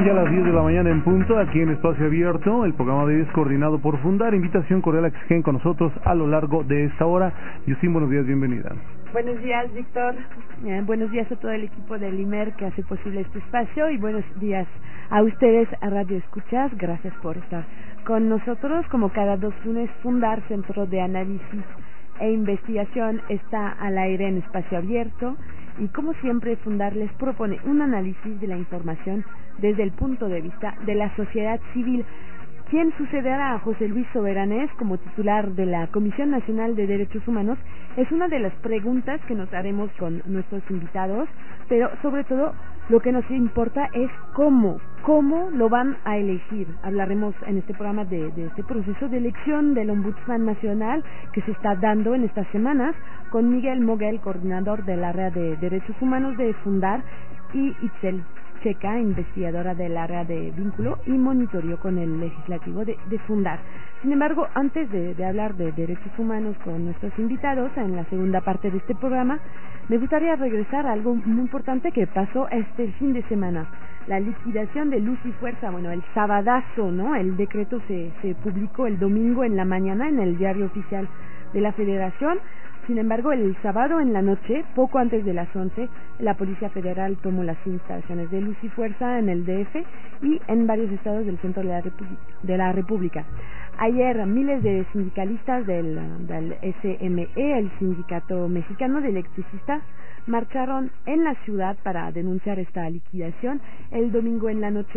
Son ya las 10 de la mañana en punto, aquí en Espacio Abierto. El programa de hoy es coordinado por Fundar. Invitación cordial a que estén con nosotros a lo largo de esta hora. Yusín, buenos días, bienvenida. Buenos días, Víctor. Buenos días a todo el equipo del IMER que hace posible este espacio y buenos días a ustedes, a Radio Escuchas. Gracias por estar con nosotros. Como cada 2 lunes, Fundar, Centro de Análisis e Investigación, está al aire en Espacio Abierto. Y como siempre, Fundar les propone un análisis de la información desde el punto de vista de la sociedad civil. ¿Quién sucederá a José Luis Soberanés como titular de la Comisión Nacional de Derechos Humanos? Es una de las preguntas que nos haremos con nuestros invitados, pero sobre todo lo que nos importa es cómo lo van a elegir. Hablaremos en este programa de este proceso de elección del Ombudsman Nacional que se está dando en estas semanas con Miguel Moguel, coordinador del área de Derechos Humanos de Fundar, y Itzel Checa, investigadora del área de vínculo y monitoreo con el legislativo de Fundar. Sin embargo, antes de hablar de derechos humanos con nuestros invitados en la segunda parte de este programa, me gustaría regresar a algo muy importante que pasó este fin de semana. La liquidación de Luz y Fuerza, el sabadazo, ¿no? El decreto se publicó el domingo en la mañana en el Diario Oficial de la Federación. Sin embargo, el sábado en la noche, poco antes de las 11, la Policía Federal tomó las instalaciones de Luz y Fuerza en el DF y en varios estados del centro de la República. Ayer, miles de sindicalistas del SME, el Sindicato Mexicano de Electricistas, marcharon en la ciudad para denunciar esta liquidación. El domingo en la noche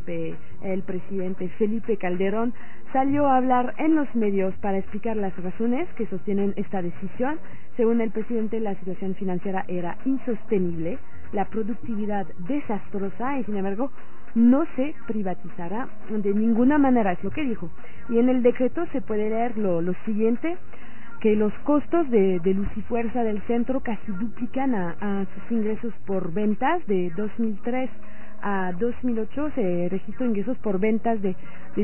el presidente Felipe Calderón salió a hablar en los medios para explicar las razones que sostienen esta decisión. Según el presidente, la situación financiera era insostenible, la productividad desastrosa y, sin embargo, no se privatizará de ninguna manera, es lo que dijo. Y en el decreto se puede leer lo siguiente: que los costos de Luz y Fuerza del centro casi duplican a sus ingresos por ventas. De 2003 a 2008 se registró ingresos por ventas de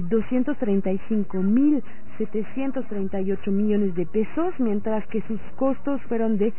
235.738 millones de pesos, mientras que sus costos fueron de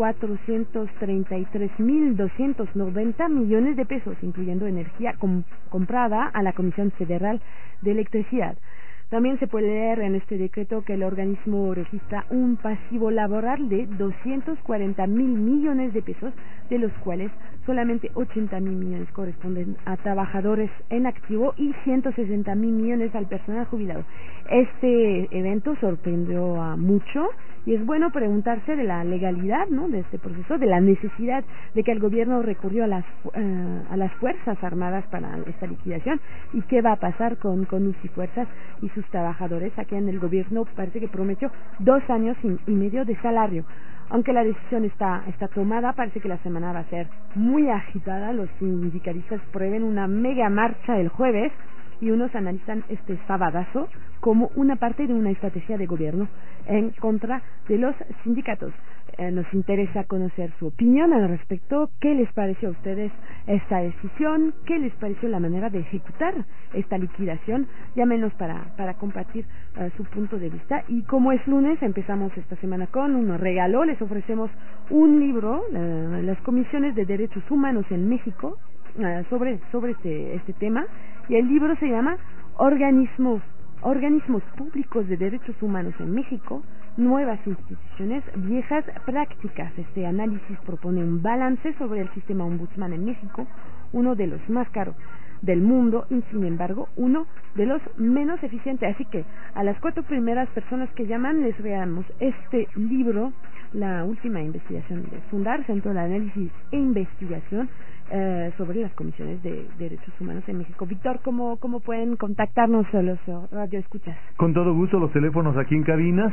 433.290 millones de pesos, incluyendo energía comprada a la Comisión Federal de Electricidad. También se puede leer en este decreto que el organismo registra un pasivo laboral de 240.000 millones de pesos, de los cuales solamente 80.000 millones corresponden a trabajadores en activo y 160.000 millones al personal jubilado. Este evento sorprendió a mucho y es bueno preguntarse de la legalidad, ¿no?, de este proceso, de la necesidad de que el gobierno recurrió a las Fuerzas Armadas para esta liquidación y qué va a pasar con Luz y Fuerzas y sus trabajadores. Aquí en el gobierno parece que prometió 2 años y medio de salario. Aunque la decisión está tomada, parece que la semana va a ser muy agitada. Los sindicalistas prevén una mega marcha el jueves y unos analizan este sabadazo como una parte de una estrategia de gobierno en contra de los sindicatos. Nos interesa conocer su opinión al respecto. ¿Qué les pareció a ustedes esta decisión? ¿Qué les pareció la manera de ejecutar esta liquidación? Llámenos para compartir su punto de vista. Y como es lunes, empezamos esta semana con un regalo. Les ofrecemos un libro, Las Comisiones de Derechos Humanos en México, sobre este tema. Y el libro se llama Organismos Públicos de Derechos Humanos en México, Nuevas Instituciones, Viejas Prácticas. Este análisis propone un balance sobre el sistema ombudsman en México, uno de los más caros del mundo y, sin embargo, uno de los menos eficientes. Así que a las 4 primeras personas que llaman les regalamos este libro, La Última Investigación de Fundar, Centro de Análisis e Investigación sobre las comisiones de derechos humanos en México. Víctor, ¿cómo pueden contactarnos a los radioescuchas? Con todo gusto, los teléfonos aquí en cabina: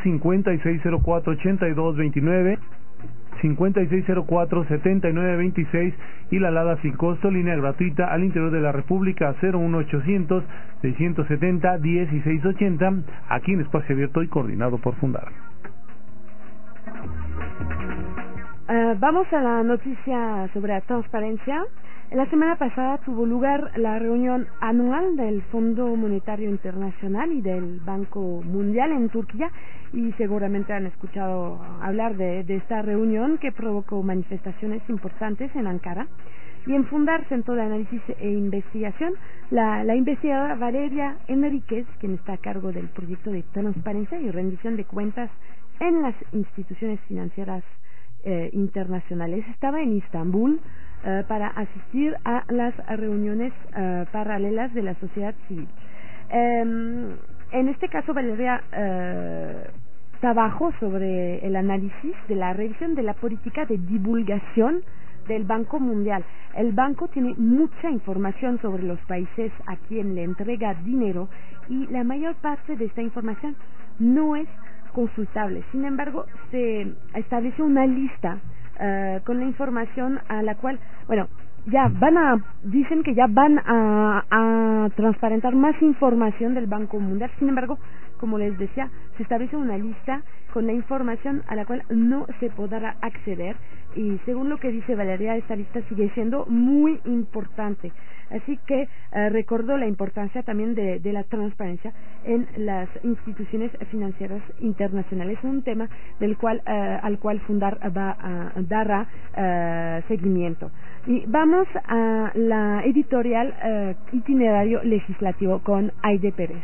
5604-8229, 5604-7926 y la alada sin costo, línea gratuita al interior de la República, 01800-670-1680, aquí en Espacio Abierto y coordinado por Fundar. Vamos a la noticia sobre la transparencia. La semana pasada tuvo lugar la reunión anual del Fondo Monetario Internacional y del Banco Mundial en Turquía, y seguramente han escuchado hablar de esta reunión que provocó manifestaciones importantes en Ankara. Y en Fundar, Centro de Análisis e Investigación, la investigadora Valeria Enríquez, quien está a cargo del proyecto de transparencia y rendición de cuentas en las instituciones financieras internacionales, estaba en Istambul para asistir a las reuniones paralelas de la sociedad civil. En este caso, Valeria trabajó sobre el análisis de la revisión de la política de divulgación del Banco Mundial. El banco tiene mucha información sobre los países a quien le entrega dinero y la mayor parte de esta información no es consultable. Sin embargo, se estableció una lista con la información a la cual, bueno, dicen que ya van a transparentar más información del Banco Mundial. Sin embargo, como les decía, se establece una lista con la información a la cual no se podrá acceder, y según lo que dice Valeria, esta lista sigue siendo muy importante. Así que recordó la importancia también de la transparencia en las instituciones financieras internacionales, un tema del cual al cual Fundar dará seguimiento. Y vamos a la editorial Itinerario Legislativo con Aide Pérez.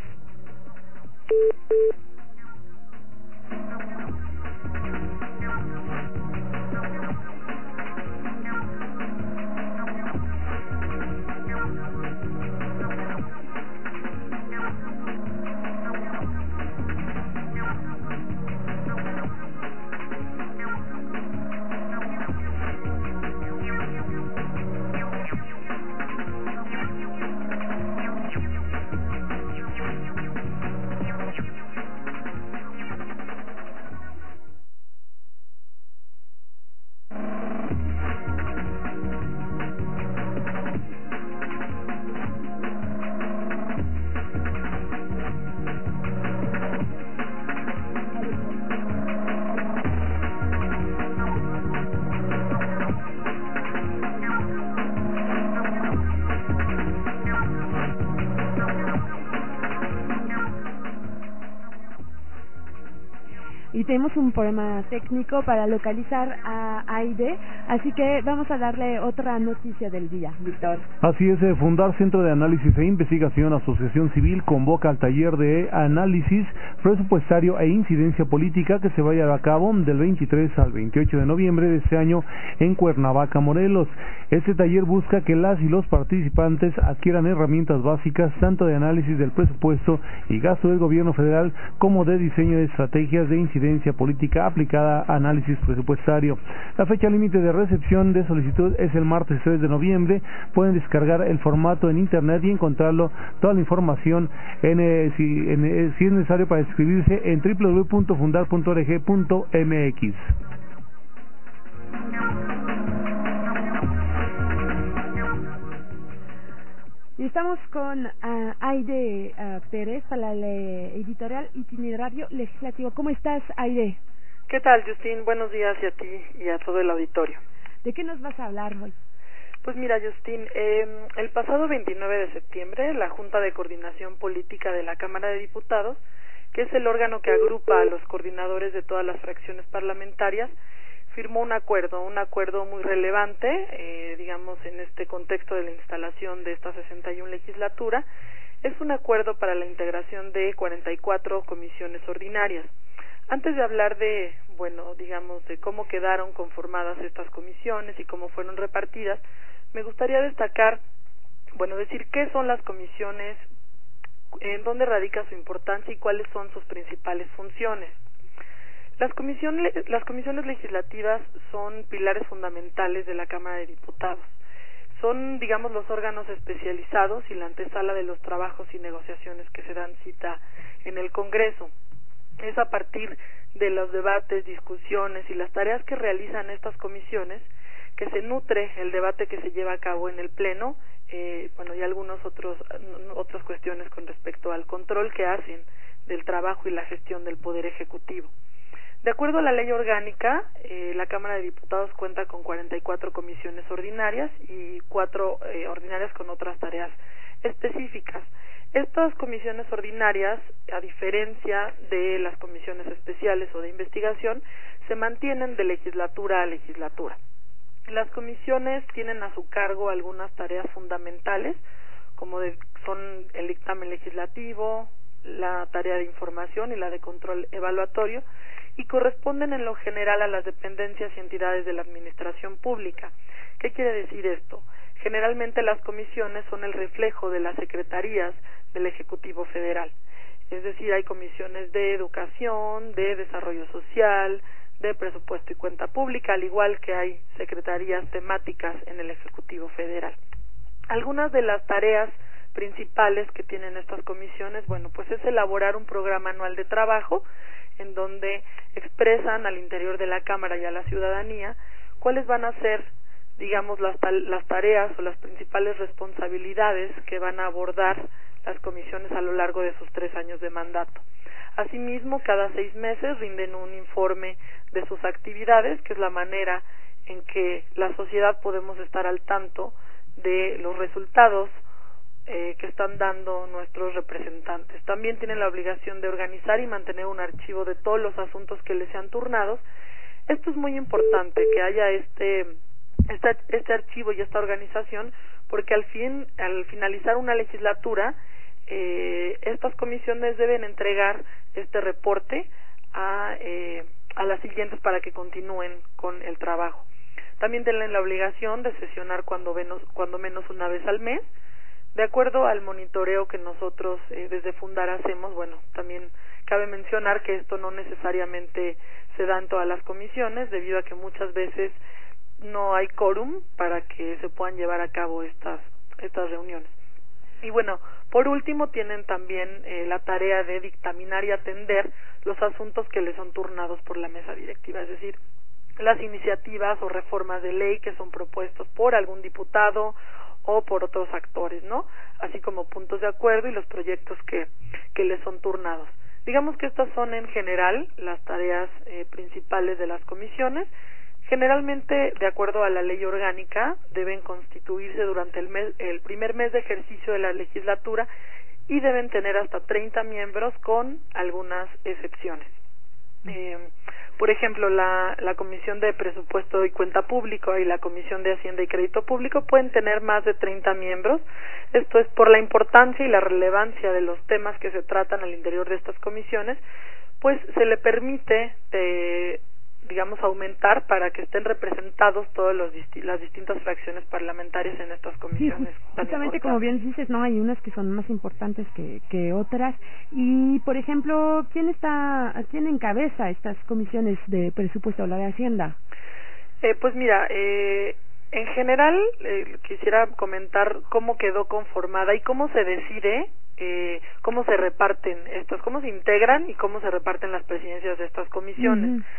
Y tenemos un problema técnico para localizar a Aide, así que vamos a darle otra noticia del día, Víctor. Así es, Fundar, Centro de Análisis e Investigación, Asociación Civil, convoca al taller de análisis presupuestario e incidencia política que se va a llevar a cabo del 23 al 28 de noviembre de este año en Cuernavaca, Morelos. Este taller busca que las y los participantes adquieran herramientas básicas tanto de análisis del presupuesto y gasto del gobierno federal como de diseño de estrategias de incidencia política aplicada a análisis presupuestario. La fecha límite de recepción de solicitud es el martes 3 de noviembre. Pueden descargar el formato en internet y encontrarlo, toda la información si es necesario para inscribirse en www.fundar.org.mx. Y estamos con Aide Pérez para la editorial Itinerario Legislativo. ¿Cómo estás, Aide? ¿Qué tal, Justin? Buenos días a ti y a todo el auditorio. ¿De qué nos vas a hablar hoy? Pues mira, Justin, el pasado 29 de septiembre, la Junta de Coordinación Política de la Cámara de Diputados, que es el órgano que agrupa a los coordinadores de todas las fracciones parlamentarias, firmó un acuerdo muy relevante, digamos, en este contexto de la instalación de esta 61 legislatura. Es un acuerdo para la integración de 44 comisiones ordinarias. Antes de hablar de, digamos, de cómo quedaron conformadas estas comisiones y cómo fueron repartidas, me gustaría destacar, decir qué son las comisiones, en dónde radica su importancia y cuáles son sus principales funciones. Las comisiones legislativas son pilares fundamentales de la Cámara de Diputados. Son, digamos, los órganos especializados y la antesala de los trabajos y negociaciones que se dan cita en el Congreso. Es a partir de los debates, discusiones y las tareas que realizan estas comisiones que se nutre el debate que se lleva a cabo en el Pleno, y algunas otras cuestiones con respecto al control que hacen del trabajo y la gestión del Poder Ejecutivo. De acuerdo a la ley orgánica, la Cámara de Diputados cuenta con 44 comisiones ordinarias y 4 ordinarias con otras tareas específicas. Estas comisiones ordinarias, a diferencia de las comisiones especiales o de investigación, se mantienen de legislatura a legislatura. Las comisiones tienen a su cargo algunas tareas fundamentales, como son el dictamen legislativo, la tarea de información y la de control evaluatorio, y corresponden en lo general a las dependencias y entidades de la administración pública. ¿Qué quiere decir esto? Generalmente las comisiones son el reflejo de las secretarías del Ejecutivo Federal. Es decir, hay comisiones de educación, de desarrollo social, de presupuesto y cuenta pública, al igual que hay secretarías temáticas en el Ejecutivo Federal. Algunas de las tareas principales que tienen estas comisiones, bueno, pues es elaborar un programa anual de trabajo en donde expresan al interior de la Cámara y a la ciudadanía cuáles van a ser, digamos, las tareas o las principales responsabilidades que van a abordar las comisiones a lo largo de sus 3 años de mandato. Asimismo, cada 6 meses rinden un informe de sus actividades, que es la manera en que la sociedad podemos estar al tanto de los resultados que están dando nuestros representantes. También tienen la obligación de organizar y mantener un archivo de todos los asuntos que les sean turnados. Esto es muy importante, que haya este archivo y esta organización, porque al finalizar una legislatura, estas comisiones deben entregar este reporte a las siguientes para que continúen con el trabajo. También tienen la obligación de sesionar cuando menos una vez al mes. De acuerdo al monitoreo que nosotros desde Fundar hacemos, bueno, también cabe mencionar que esto no necesariamente se da en todas las comisiones, debido a que muchas veces no hay quórum para que se puedan llevar a cabo estas reuniones. Y bueno, por último tienen también la tarea de dictaminar y atender los asuntos que les son turnados por la mesa directiva, es decir, las iniciativas o reformas de ley que son propuestos por algún diputado o por otros actores, ¿no? Así como puntos de acuerdo y los proyectos que les son turnados. Digamos que estas son en general las tareas principales de las comisiones. Generalmente, de acuerdo a la ley orgánica, deben constituirse durante el primer mes de ejercicio de la legislatura y deben tener hasta 30 miembros con algunas excepciones. Por ejemplo, la Comisión de Presupuesto y Cuenta Pública y la Comisión de Hacienda y Crédito Público pueden tener más de 30 miembros. Esto es por la importancia y la relevancia de los temas que se tratan al interior de estas comisiones, pues se le permite digamos, aumentar para que estén representados todas las distintas fracciones parlamentarias en estas comisiones. Sí, justamente como bien dices, no, hay unas que son más importantes que otras. Y, por ejemplo, ¿quién encabeza estas comisiones de presupuesto o la de Hacienda? Pues mira, en general quisiera comentar cómo quedó conformada y cómo se decide, cómo se reparten cómo se integran y cómo se reparten las presidencias de estas comisiones. Uh-huh.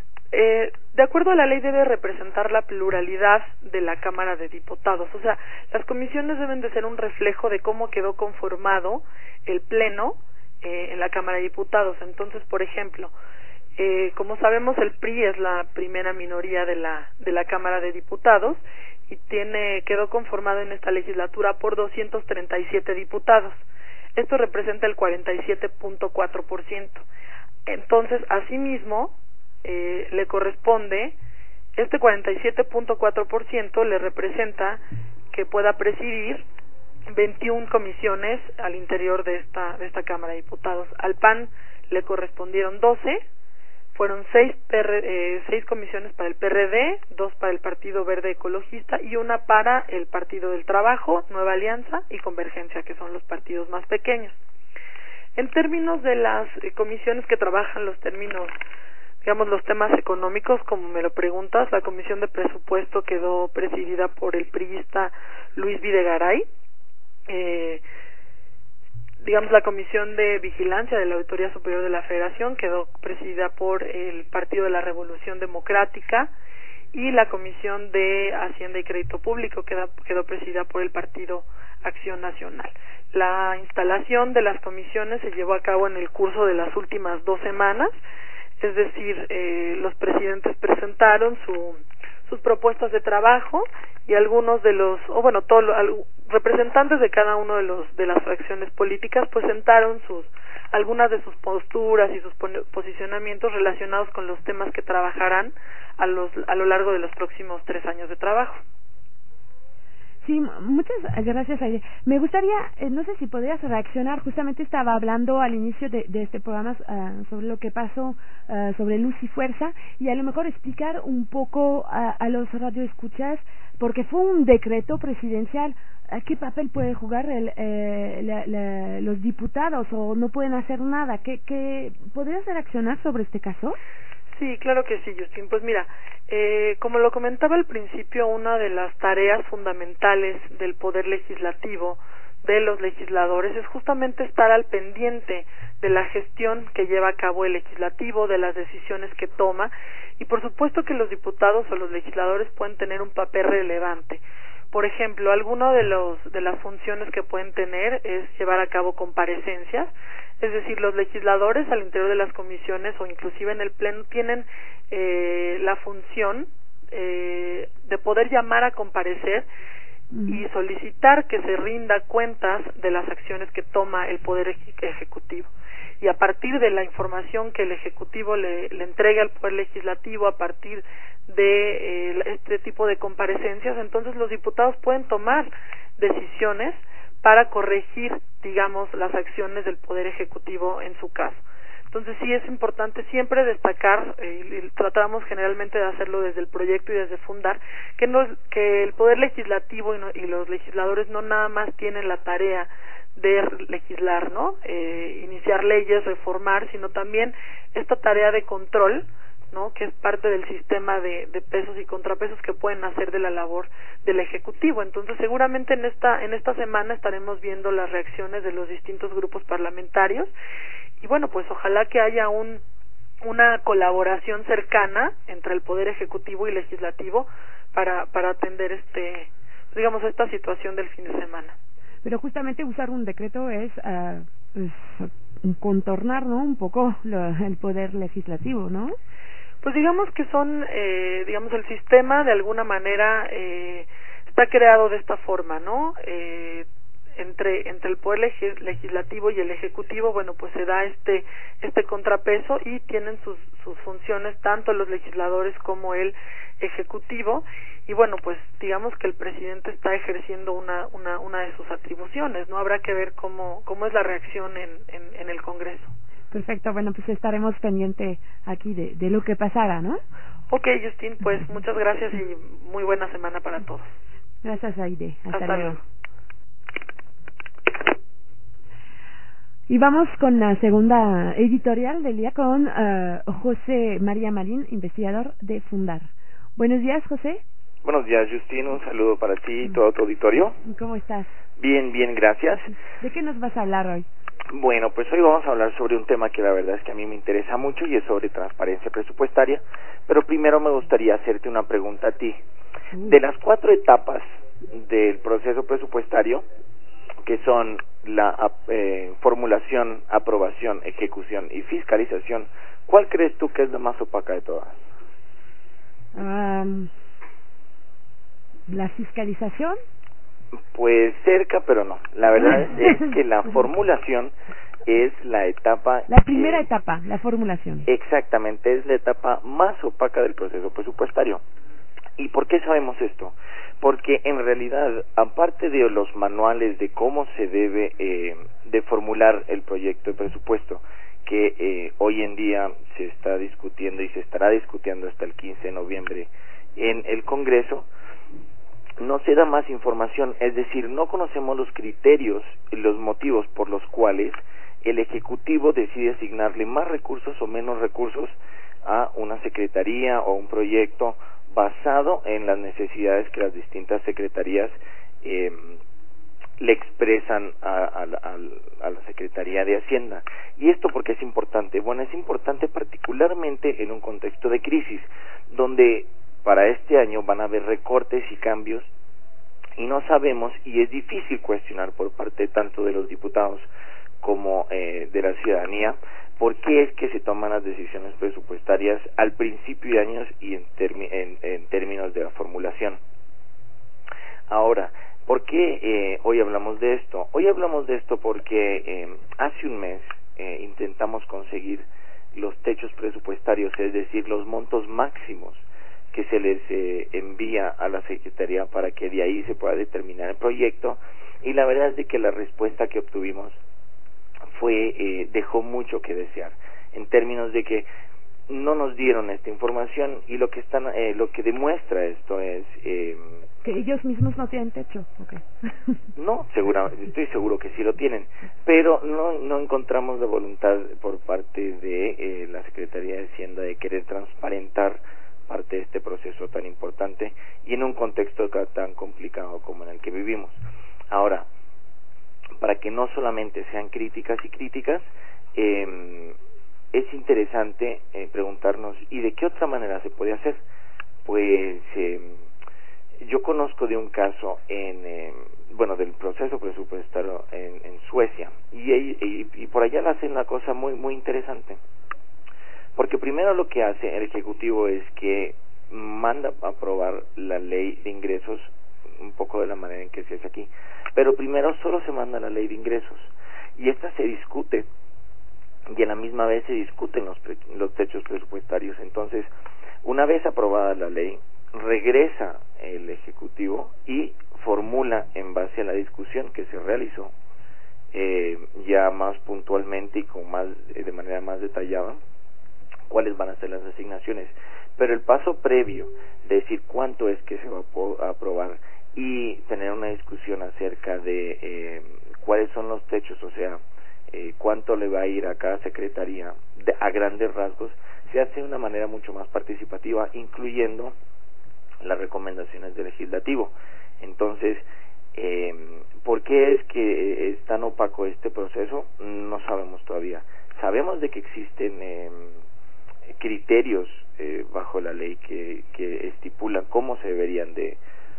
De acuerdo a la ley debe representar la pluralidad de la Cámara de Diputados, o sea, las comisiones deben de ser un reflejo de cómo quedó conformado el Pleno en la Cámara de Diputados. Entonces, por ejemplo, como sabemos, el PRI es la primera minoría de la Cámara de Diputados y quedó conformado en esta legislatura por 237 diputados. Esto representa el 47.4%. Entonces, asimismo, le corresponde, este 47.4% le representa que pueda presidir 21 comisiones al interior de esta Cámara de Diputados. Al PAN le correspondieron 12, fueron 6 comisiones para el PRD, 2 para el Partido Verde Ecologista y 1 para el Partido del Trabajo, Nueva Alianza y Convergencia, que son los partidos más pequeños. En términos de las comisiones que trabajan los temas económicos, como me lo preguntas, la Comisión de Presupuesto quedó presidida por el priista Luis Videgaray. La Comisión de Vigilancia de la Auditoría Superior de la Federación quedó presidida por el Partido de la Revolución Democrática, y la Comisión de Hacienda y Crédito Público quedó presidida por el Partido Acción Nacional. La instalación de las comisiones se llevó a cabo en el curso de las últimas 2 semanas. Es decir, los presidentes presentaron sus propuestas de trabajo, y algunos de los, representantes de cada uno de las fracciones políticas presentaron algunas de sus posturas y sus posicionamientos relacionados con los temas que trabajarán a lo largo de los próximos 3 años de trabajo. Sí, muchas gracias, Aide. Me gustaría, no sé si podrías reaccionar, justamente estaba hablando al inicio de este programa sobre lo que pasó sobre Luz y Fuerza, y a lo mejor explicar un poco a los radioescuchas, porque fue un decreto presidencial. ¿Qué papel puede jugar los diputados, o no pueden hacer nada? ¿Qué podrías reaccionar sobre este caso? Sí, claro que sí, Justin. Pues mira, como lo comentaba al principio, una de las tareas fundamentales del poder legislativo, de los legisladores, es justamente estar al pendiente de la gestión que lleva a cabo el legislativo, de las decisiones que toma, y por supuesto que los diputados o los legisladores pueden tener un papel relevante. Por ejemplo, alguna de las funciones que pueden tener es llevar a cabo comparecencias, es decir, los legisladores al interior de las comisiones o inclusive en el pleno tienen la función de poder llamar a comparecer y solicitar que se rinda cuentas de las acciones que toma el Poder Ejecutivo. Y a partir de la información que el Ejecutivo le entregue al Poder Legislativo, a partir de este tipo de comparecencias, entonces los diputados pueden tomar decisiones para corregir, digamos, las acciones del Poder Ejecutivo en su caso. Entonces sí es importante siempre destacar, y tratamos generalmente de hacerlo desde el proyecto y desde Fundar, que el Poder Legislativo y los legisladores no nada más tienen la tarea de legislar, ¿no? Iniciar leyes, reformar, sino también esta tarea de control, ¿no? Que es parte del sistema de pesos y contrapesos que pueden hacer de la labor del Ejecutivo. Entonces seguramente en esta semana estaremos viendo las reacciones de los distintos grupos parlamentarios, y bueno, pues ojalá que haya una colaboración cercana entre el Poder Ejecutivo y Legislativo para atender esta situación del fin de semana. Pero justamente usar un decreto es contornar, ¿no?, un poco el Poder Legislativo, ¿no? Pues digamos que son, el sistema de alguna manera está creado de esta forma, ¿no? Entre el Poder Legislativo y el Ejecutivo, bueno, pues se da este contrapeso, y tienen sus funciones tanto los legisladores como el Ejecutivo, y bueno, pues digamos que el presidente está ejerciendo una de sus atribuciones, ¿no? Habrá que ver cómo es la reacción en el Congreso. Perfecto, bueno, pues estaremos pendiente aquí de lo que pasará, ¿no? Ok, Justin, pues muchas gracias y muy buena semana para todos. Gracias, Aide. Hasta luego. Y vamos con la segunda editorial del día con José María Marín, investigador de Fundar. Buenos días, José. Buenos días, Justin. Un saludo para ti y todo tu auditorio. ¿Cómo estás? Bien, gracias. ¿De qué nos vas a hablar hoy? Bueno, pues hoy vamos a hablar sobre un tema que la verdad es que a mí me interesa mucho, y es sobre transparencia presupuestaria. Pero primero me gustaría hacerte una pregunta a ti. De las 4 etapas del proceso presupuestario, que son la formulación, aprobación, ejecución y fiscalización, ¿cuál crees tú que es la más opaca de todas? ¿La fiscalización? Pues cerca, pero no. La verdad es que la formulación es la etapa... La primera etapa, la formulación. Exactamente, es la etapa más opaca del proceso presupuestario. ¿Y por qué sabemos esto? Porque en realidad, aparte de los manuales de cómo se debe de formular el proyecto de presupuesto, que hoy en día se está discutiendo y se estará discutiendo hasta el 15 de noviembre en el Congreso, no se da más información, es decir, no conocemos los criterios y los motivos por los cuales el Ejecutivo decide asignarle más recursos o menos recursos a una secretaría o un proyecto basado en las necesidades que las distintas secretarías le expresan a la Secretaría de Hacienda. ¿Y esto por qué es importante? Bueno, es importante particularmente en un contexto de crisis, donde para este año van a haber recortes y cambios, y no sabemos, y es difícil cuestionar por parte tanto de los diputados como de la ciudadanía, por qué es que se toman las decisiones presupuestarias al principio de años y en términos de la formulación. Ahora, ¿por qué hoy hablamos de esto? Hoy hablamos de esto porque hace un mes intentamos conseguir los techos presupuestarios, es decir, los montos máximos que se les envía a la Secretaría para que de ahí se pueda determinar el proyecto, y la verdad es de que la respuesta que obtuvimos dejó mucho que desear, en términos de que no nos dieron esta información, y lo que demuestra esto es que ellos mismos no tienen techo. Okay. No, estoy seguro que sí lo tienen, pero no encontramos la voluntad por parte de la Secretaría de Hacienda de querer transparentar parte de este proceso tan importante y en un contexto tan complicado como en el que vivimos. Ahora, para que no solamente sean críticas y críticas, es interesante preguntarnos, ¿y de qué otra manera se puede hacer? Pues yo conozco de un caso del proceso presupuestario en Suecia, y por allá le hacen una cosa muy muy interesante, porque primero lo que hace el Ejecutivo es que manda a aprobar la ley de ingresos, un poco de la manera en que se hace aquí, pero primero solo se manda la ley de ingresos, y esta se discute, y a la misma vez se discuten los techos presupuestarios. Entonces, una vez aprobada la ley, regresa el Ejecutivo y formula, en base a la discusión que se realizó, ya más puntualmente y de manera más detallada, cuáles van a ser las asignaciones. Pero el paso previo de decir cuánto es que se va a aprobar y tener una discusión acerca de cuáles son los techos, o sea, cuánto le va a ir a cada secretaría a grandes rasgos, se hace de una manera mucho más participativa, incluyendo las recomendaciones del legislativo. Entonces, ¿por qué es que es tan opaco este proceso? No sabemos todavía. Sabemos de que existen criterios bajo la ley que estipulan cómo se deberían de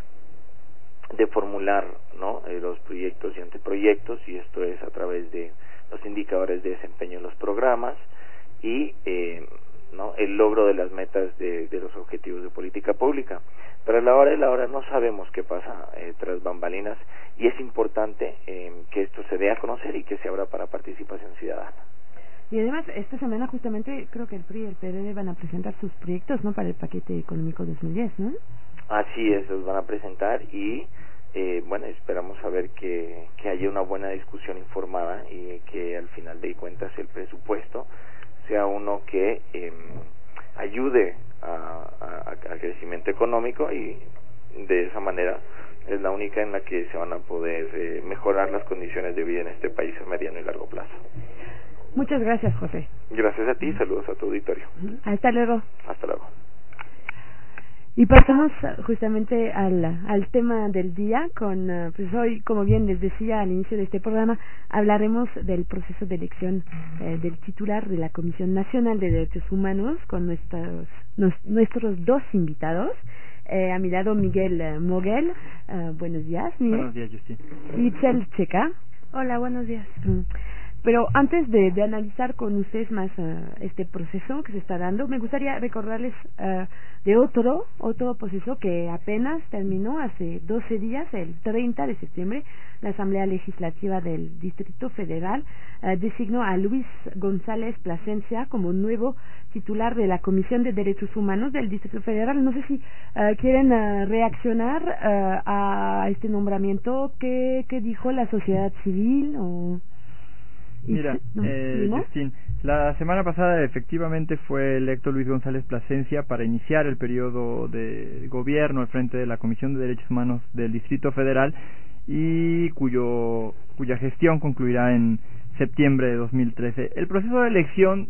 formular, ¿no?, los proyectos y anteproyectos, y esto es a través de los indicadores de desempeño de los programas y el logro de las metas de los objetivos de política pública. Pero a la hora de la hora no sabemos qué pasa tras bambalinas, y es importante que esto se dé a conocer y que se abra para participación ciudadana. Y además, esta semana justamente creo que el PRI y el PRD van a presentar sus proyectos, ¿no?, para el paquete económico 2010, ¿no? Así es, los van a presentar, y esperamos a ver que haya una buena discusión informada y que al final de cuentas el presupuesto sea uno que ayude al crecimiento económico, y de esa manera es la única en la que se van a poder mejorar las condiciones de vida en este país a mediano y largo plazo. Muchas gracias, José. Gracias a ti, saludos a tu auditorio. Hasta luego. Hasta luego. Y pasamos justamente al tema del día con, pues hoy, como bien les decía al inicio de este programa, hablaremos del proceso de elección del titular de la Comisión Nacional de Derechos Humanos con nuestros dos invitados. A mi lado Miguel Moguel. Buenos días, Miguel. Buenos días, Justin. Y Itzel Checa. Hola, buenos días. Pero antes de analizar con ustedes más este proceso que se está dando, me gustaría recordarles de otro proceso que apenas terminó hace 12 días, el 30 de septiembre. La Asamblea Legislativa del Distrito Federal designó a Luis González Plasencia como nuevo titular de la Comisión de Derechos Humanos del Distrito Federal. No sé si quieren reaccionar a este nombramiento. ¿Qué dijo la sociedad civil? Mira, Justin, la semana pasada efectivamente fue electo Luis González Plasencia para iniciar el periodo de gobierno al frente de la Comisión de Derechos Humanos del Distrito Federal, y cuya gestión concluirá en septiembre de 2013. El proceso de elección,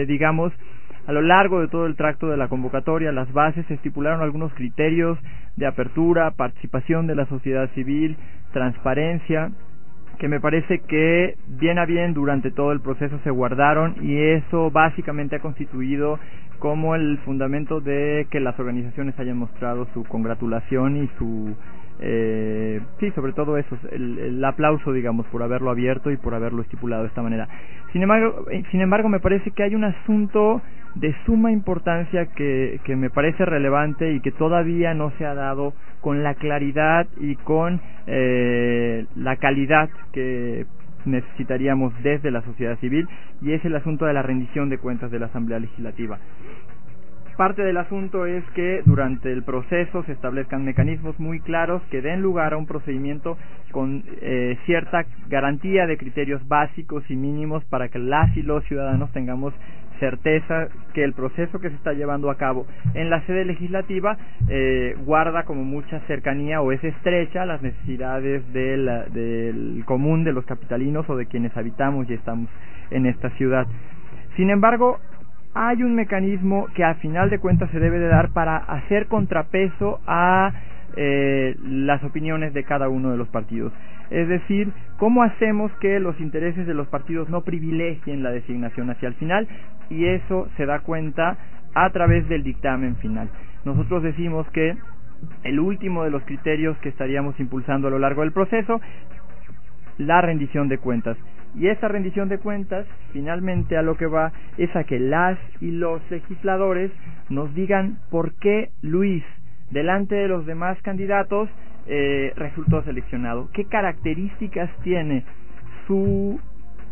a lo largo de todo el tracto de la convocatoria, las bases estipularon algunos criterios de apertura, participación de la sociedad civil, transparencia, que me parece que bien a bien durante todo el proceso se guardaron, y eso básicamente ha constituido como el fundamento de que las organizaciones hayan mostrado su congratulación y sí, sobre todo eso, el aplauso, digamos, por haberlo abierto y por haberlo estipulado de esta manera. Sin embargo, me parece que hay un asunto de suma importancia que me parece relevante y que todavía no se ha dado con la claridad y con la calidad que necesitaríamos desde la sociedad civil, y es el asunto de la rendición de cuentas de la Asamblea Legislativa. Parte del asunto es que durante el proceso se establezcan mecanismos muy claros que den lugar a un procedimiento con cierta garantía de criterios básicos y mínimos para que las y los ciudadanos tengamos certeza que el proceso que se está llevando a cabo en la sede legislativa guarda como mucha cercanía o es estrecha a las necesidades del común de los capitalinos o de quienes habitamos y estamos en esta ciudad. Sin embargo, hay un mecanismo que a final de cuentas se debe de dar para hacer contrapeso a las opiniones de cada uno de los partidos. Es decir, ¿cómo hacemos que los intereses de los partidos no privilegien la designación hacia el final? Y eso se da cuenta a través del dictamen final. Nosotros decimos que el último de los criterios que estaríamos impulsando a lo largo del proceso, la rendición de cuentas. Y esa rendición de cuentas, finalmente, a lo que va es a que las y los legisladores nos digan por qué Luis, delante de los demás candidatos, resultó seleccionado. ¿Qué características tiene su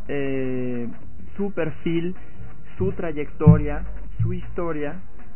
perfil, su trayectoria, su historia,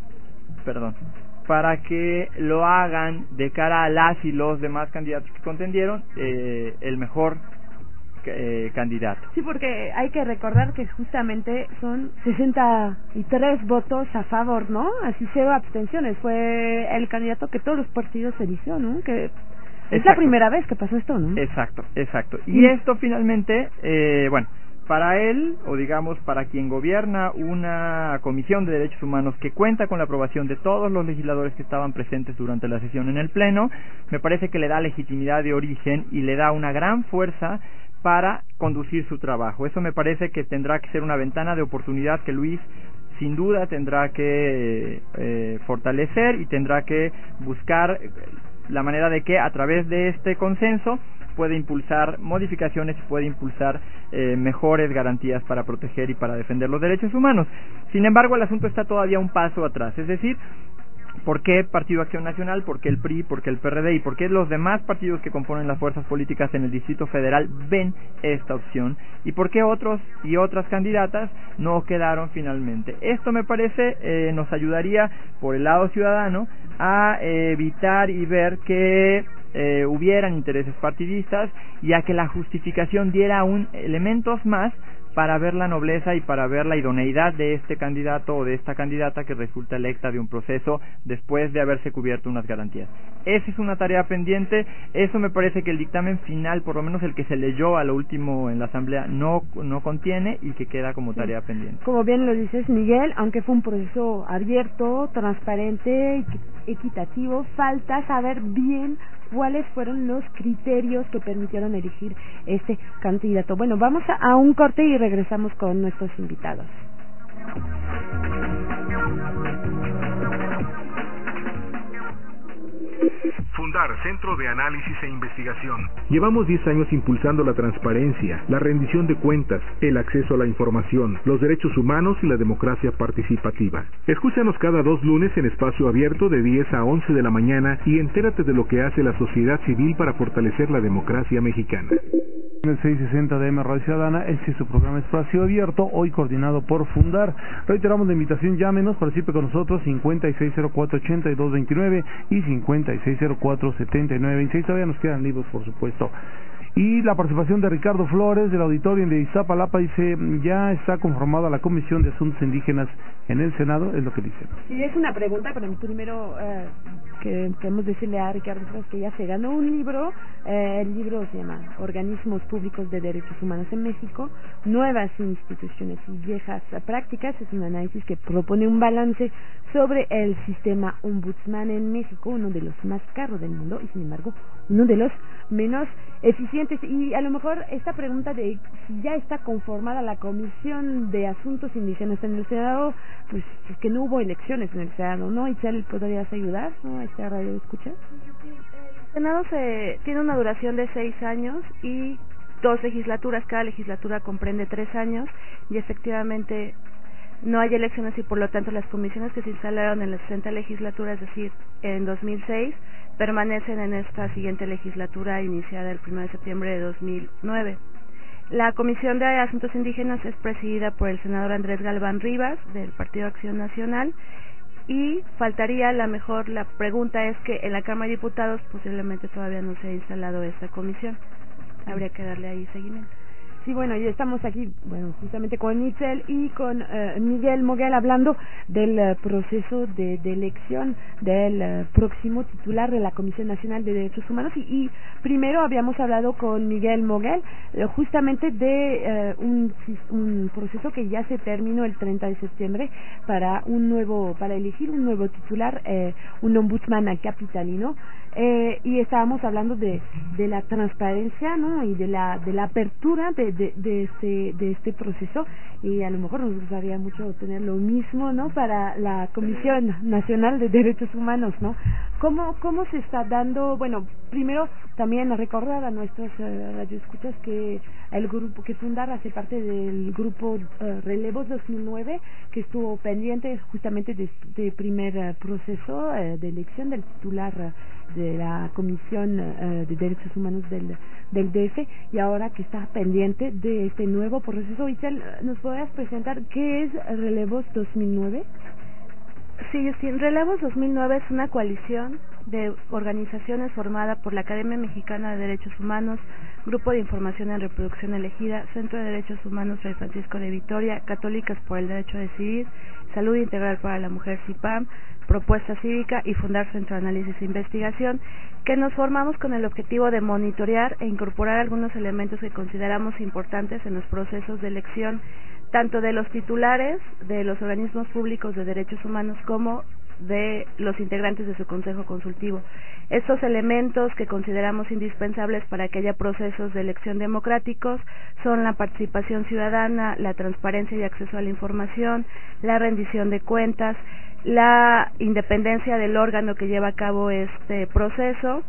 para que lo hagan de cara a las y los demás candidatos que contendieron el mejor candidato? Sí, porque hay que recordar que justamente son 63 votos a favor, ¿no? Así 0 abstenciones. Fue el candidato que todos los partidos eligió, ¿no? Que es la primera vez que pasó esto, ¿no? Exacto. Y esto finalmente, para él, o digamos para quien gobierna una comisión de derechos humanos que cuenta con la aprobación de todos los legisladores que estaban presentes durante la sesión en el Pleno, me parece que le da legitimidad de origen y le da una gran fuerza para conducir su trabajo. Eso me parece que tendrá que ser una ventana de oportunidad que Luis sin duda tendrá que fortalecer y tendrá que buscar la manera de que a través de este consenso puede impulsar modificaciones y puede impulsar mejores garantías para proteger y para defender los derechos humanos. Sin embargo, el asunto está todavía un paso atrás, es decir, ¿por qué Partido Acción Nacional? ¿Por qué el PRI? ¿Por qué el PRD? ¿Y por qué los demás partidos que componen las fuerzas políticas en el Distrito Federal ven esta opción? ¿Y por qué otros y otras candidatas no quedaron finalmente? Esto me parece nos ayudaría por el lado ciudadano a evitar y ver que hubieran intereses partidistas y a que la justificación diera aún elementos más para ver la nobleza y para ver la idoneidad de este candidato o de esta candidata que resulta electa de un proceso después de haberse cubierto unas garantías. Esa es una tarea pendiente. Eso me parece que el dictamen final, por lo menos el que se leyó a lo último en la Asamblea, no contiene y que queda como tarea pendiente. Como bien lo dices, Miguel, aunque fue un proceso abierto, transparente, equitativo, falta saber bien cuáles fueron los criterios que permitieron elegir este candidato. Bueno, vamos a un corte y regresamos con nuestros invitados. Fundar Centro de Análisis e Investigación. Llevamos 10 años impulsando la transparencia, la rendición de cuentas, el acceso a la información, los derechos humanos y la democracia participativa. Escúchanos cada 2 lunes en espacio abierto de 10 a 11 de la mañana y entérate de lo que hace la sociedad civil para fortalecer la democracia mexicana. En el 660 de M Radio Ciudadana, este es su programa Espacio Abierto, hoy coordinado por Fundar. Reiteramos la invitación, llámenos, participe con nosotros, 5604-8229 y 5604-7926. Todavía nos quedan libros, por supuesto. Y la participación de Ricardo Flores del auditorio de Iztapalapa dice, ya está conformada la Comisión de Asuntos Indígenas en el Senado, es lo que dice. Sí, es una pregunta, pero primero que queremos decirle a Ricardo Flores que ya se ganó un libro, el libro se llama Organismos Públicos de Derechos Humanos en México, Nuevas Instituciones y Viejas Prácticas. Es un análisis que propone un balance sobre el sistema ombudsman en México, uno de los más caros del mundo y sin embargo uno de los menos eficientes. Y a lo mejor esta pregunta de si ya está conformada la Comisión de Asuntos Indígenas en el Senado, pues es que no hubo elecciones en el Senado, ¿no? Itzel, ¿podrías ayudar, no, a esta radio escucha? Senado tiene una duración de 6 años y 2 legislaturas. Cada legislatura comprende 3 años y efectivamente no hay elecciones y por lo tanto las comisiones que se instalaron en la 60 legislatura, es decir, en 2006, permanecen en esta siguiente legislatura iniciada el 1 de septiembre de 2009. La Comisión de Asuntos Indígenas es presidida por el senador Andrés Galván Rivas, del Partido Acción Nacional, y faltaría la pregunta es que en la Cámara de Diputados posiblemente todavía no se ha instalado esta comisión. Habría que darle ahí seguimiento. Sí, bueno, y estamos aquí, justamente con Itzel y con Miguel Moguel hablando del proceso de elección del próximo titular de la Comisión Nacional de Derechos Humanos y primero habíamos hablado con Miguel Moguel justamente de un proceso que ya se terminó el 30 de septiembre para elegir un nuevo titular, un ombudsman capitalino. Y estábamos hablando de la transparencia, ¿no? Y de la apertura de este proceso, y a lo mejor nos gustaría mucho tener lo mismo, ¿no? Para la Comisión Nacional de Derechos Humanos, ¿no? ¿Cómo se está dando? Bueno, primero también recordar a nuestros radioescuchas que el grupo que fundara hace parte del grupo Relevos 2009, que estuvo pendiente justamente de este primer proceso de elección del titular de la Comisión de Derechos Humanos del DF, y ahora que está pendiente de este nuevo proceso. Itzel, ¿nos podrías presentar qué es Relevos 2009? Sí, Justin, Relevos 2009 es una coalición de organizaciones formada por la Academia Mexicana de Derechos Humanos, Grupo de Información en Reproducción Elegida, Centro de Derechos Humanos Fray Francisco de Vitoria, Católicas por el Derecho a Decidir, Salud Integral para la Mujer CIPAM, Propuesta Cívica y fundar Centro de Análisis e Investigación, que nos formamos con el objetivo de monitorear e incorporar algunos elementos que consideramos importantes en los procesos de elección, tanto de los titulares de los organismos públicos de derechos humanos como de los integrantes de su consejo consultivo. Estos elementos que consideramos indispensables para que haya procesos de elección democráticos son la participación ciudadana, la transparencia y acceso a la información, la rendición de cuentas, la independencia del órgano que lleva a cabo este proceso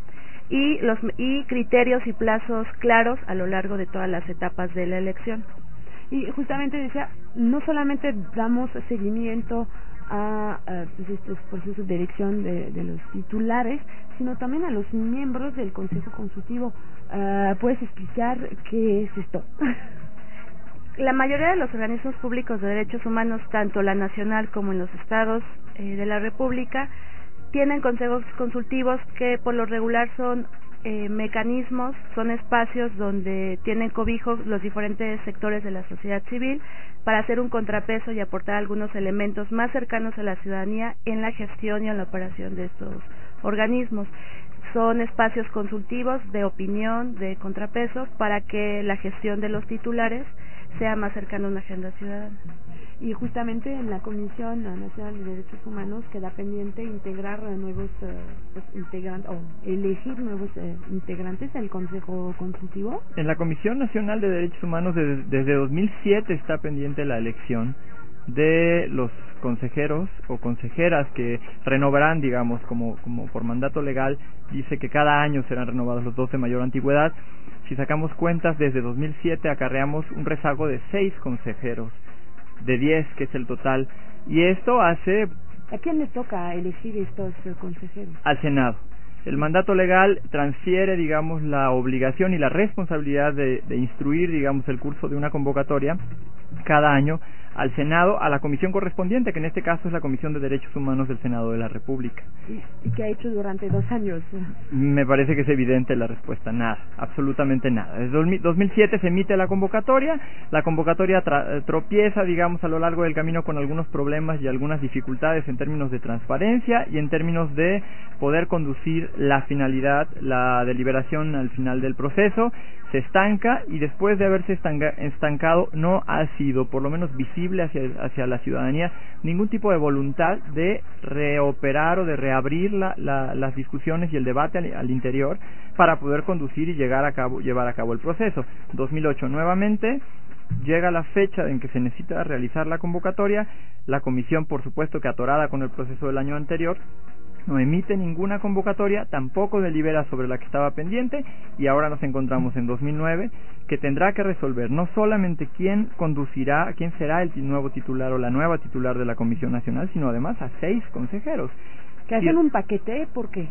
y criterios y plazos claros a lo largo de todas las etapas de la elección. Y justamente decía, no solamente damos seguimiento a estos procesos de elección de los titulares, sino también a los miembros del Consejo Consultivo. ¿Puedes explicar qué es esto? La mayoría de los organismos públicos de derechos humanos, tanto la nacional como en los estados de la República, tienen consejos consultivos que por lo regular son mecanismos, son espacios donde tienen cobijo los diferentes sectores de la sociedad civil para hacer un contrapeso y aportar algunos elementos más cercanos a la ciudadanía en la gestión y en la operación de estos organismos. Son espacios consultivos de opinión, de contrapeso, para que la gestión de los titulares sea más cercana a una agenda ciudadana. Y justamente en la Comisión Nacional de Derechos Humanos queda pendiente integrar nuevos integrantes o elegir nuevos integrantes del Consejo Consultivo. En la Comisión Nacional de Derechos Humanos desde 2007 está pendiente la elección de los consejeros o consejeras que renovarán, digamos, como por mandato legal, dice que cada año serán renovados los 2 de mayor antigüedad. Si sacamos cuentas, desde 2007 acarreamos un rezago de 6 consejeros, de 10, que es el total, y esto hace... ¿A quién le toca elegir estos consejeros? Al Senado. El mandato legal transfiere, digamos, la obligación y la responsabilidad de instruir, digamos, el curso de una convocatoria cada año al Senado, a la comisión correspondiente, que en este caso es la Comisión de Derechos Humanos del Senado de la República. ¿Y qué ha hecho durante 2 años? Me parece que es evidente la respuesta: nada, absolutamente nada. Desde 2007 se emite la convocatoria tropieza, digamos, a lo largo del camino con algunos problemas y algunas dificultades en términos de transparencia y en términos de poder conducir la finalidad, la deliberación al final del proceso. Se estanca, y después de haberse estancado no ha sido, por lo menos visible hacia la ciudadanía, ningún tipo de voluntad de reoperar o de reabrir las discusiones y el debate al interior para poder conducir y llevar a cabo el proceso. 2008 nuevamente llega la fecha en que se necesita realizar la convocatoria. La comisión, por supuesto que atorada con el proceso del año anterior, no emite ninguna convocatoria, tampoco delibera sobre la que estaba pendiente, y ahora nos encontramos en 2009, que tendrá que resolver no solamente quién será el nuevo titular o la nueva titular de la Comisión Nacional, sino además a 6 consejeros. Que hacen un paquete, porque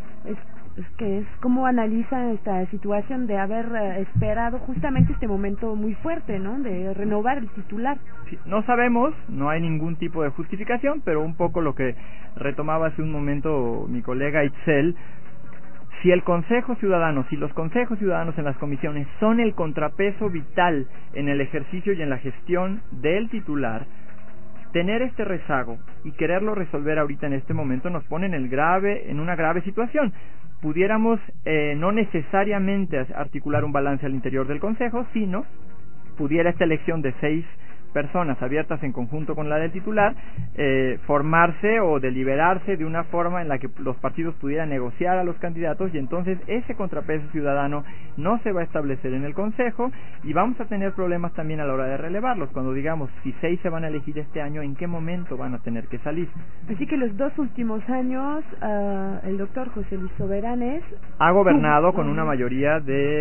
cómo analizan esta situación de haber esperado justamente este momento muy fuerte, ¿no?, de renovar el titular. Sí, no sabemos, no hay ningún tipo de justificación, pero un poco lo que retomaba hace un momento mi colega Itzel, si los consejos ciudadanos en las comisiones son el contrapeso vital en el ejercicio y en la gestión del titular, tener este rezago y quererlo resolver ahorita en este momento nos pone en una grave situación. Pudiéramos no necesariamente articular un balance al interior del Consejo, sino pudiera esta elección de 6 personas abiertas en conjunto con la del titular formarse o deliberarse de una forma en la que los partidos pudieran negociar a los candidatos, y entonces ese contrapeso ciudadano no se va a establecer en el Consejo y vamos a tener problemas también a la hora de relevarlos. Cuando digamos si 6 se van a elegir este año, ¿en qué momento van a tener que salir? Así que los 2 últimos años el doctor José Luis Soberanes ha gobernado con una mayoría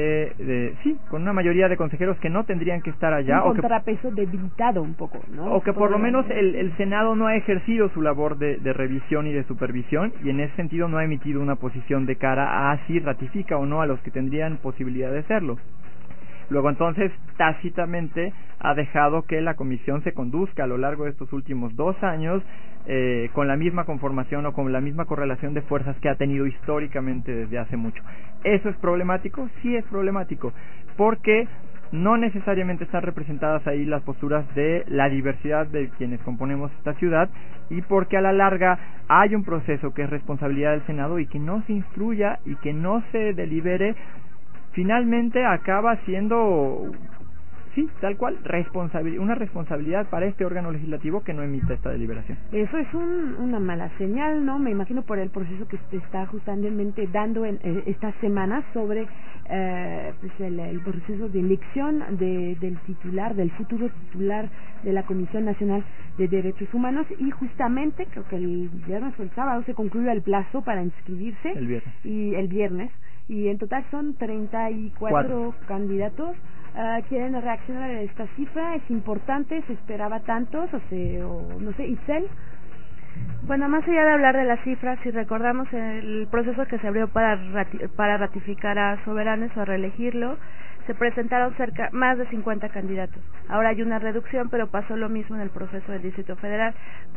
con una mayoría de consejeros que no tendrían que estar allá, un contrapeso debilitado un poco, ¿no? O que por lo menos el Senado no ha ejercido su labor de revisión y de supervisión, y en ese sentido no ha emitido una posición de cara a si ratifica o no a los que tendrían posibilidad de hacerlo. Luego entonces tácitamente ha dejado que la comisión se conduzca a lo largo de estos últimos 2 años con la misma conformación o con la misma correlación de fuerzas que ha tenido históricamente desde hace mucho. ¿Eso es problemático? Sí es problemático, porque no necesariamente están representadas ahí las posturas de la diversidad de quienes componemos esta ciudad, y porque a la larga hay un proceso que es responsabilidad del Senado y que no se instruya y que no se delibere, finalmente acaba siendo, sí, tal cual, una responsabilidad para este órgano legislativo que no emita esta deliberación. Eso es una mala señal, ¿no? Me imagino por el proceso que se está justamente dando en estas semanas sobre pues el proceso de elección del titular, del futuro titular de la Comisión Nacional de Derechos Humanos, y justamente creo que el viernes o el sábado se concluyó el plazo para inscribirse. El viernes. Y en total son 34 candidatos. ¿Quieren reaccionar a esta cifra? ¿Es importante? ¿Se esperaba tantos? O no sé, Itzel. Bueno, más allá de hablar de las cifras, si recordamos el proceso que se abrió para ratificar a Soberanes o a reelegirlo, se presentaron más de 50 candidatos. Ahora hay una reducción, pero pasó lo mismo en el proceso del Distrito Federal.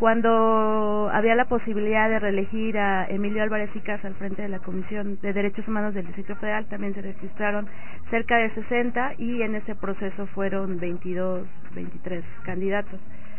Cuando había la posibilidad de reelegir a Emilio Álvarez y Casa al frente de la Comisión de Derechos Humanos del Distrito Federal, también se registraron cerca de 60, y en ese proceso fueron 22, 23 candidatos.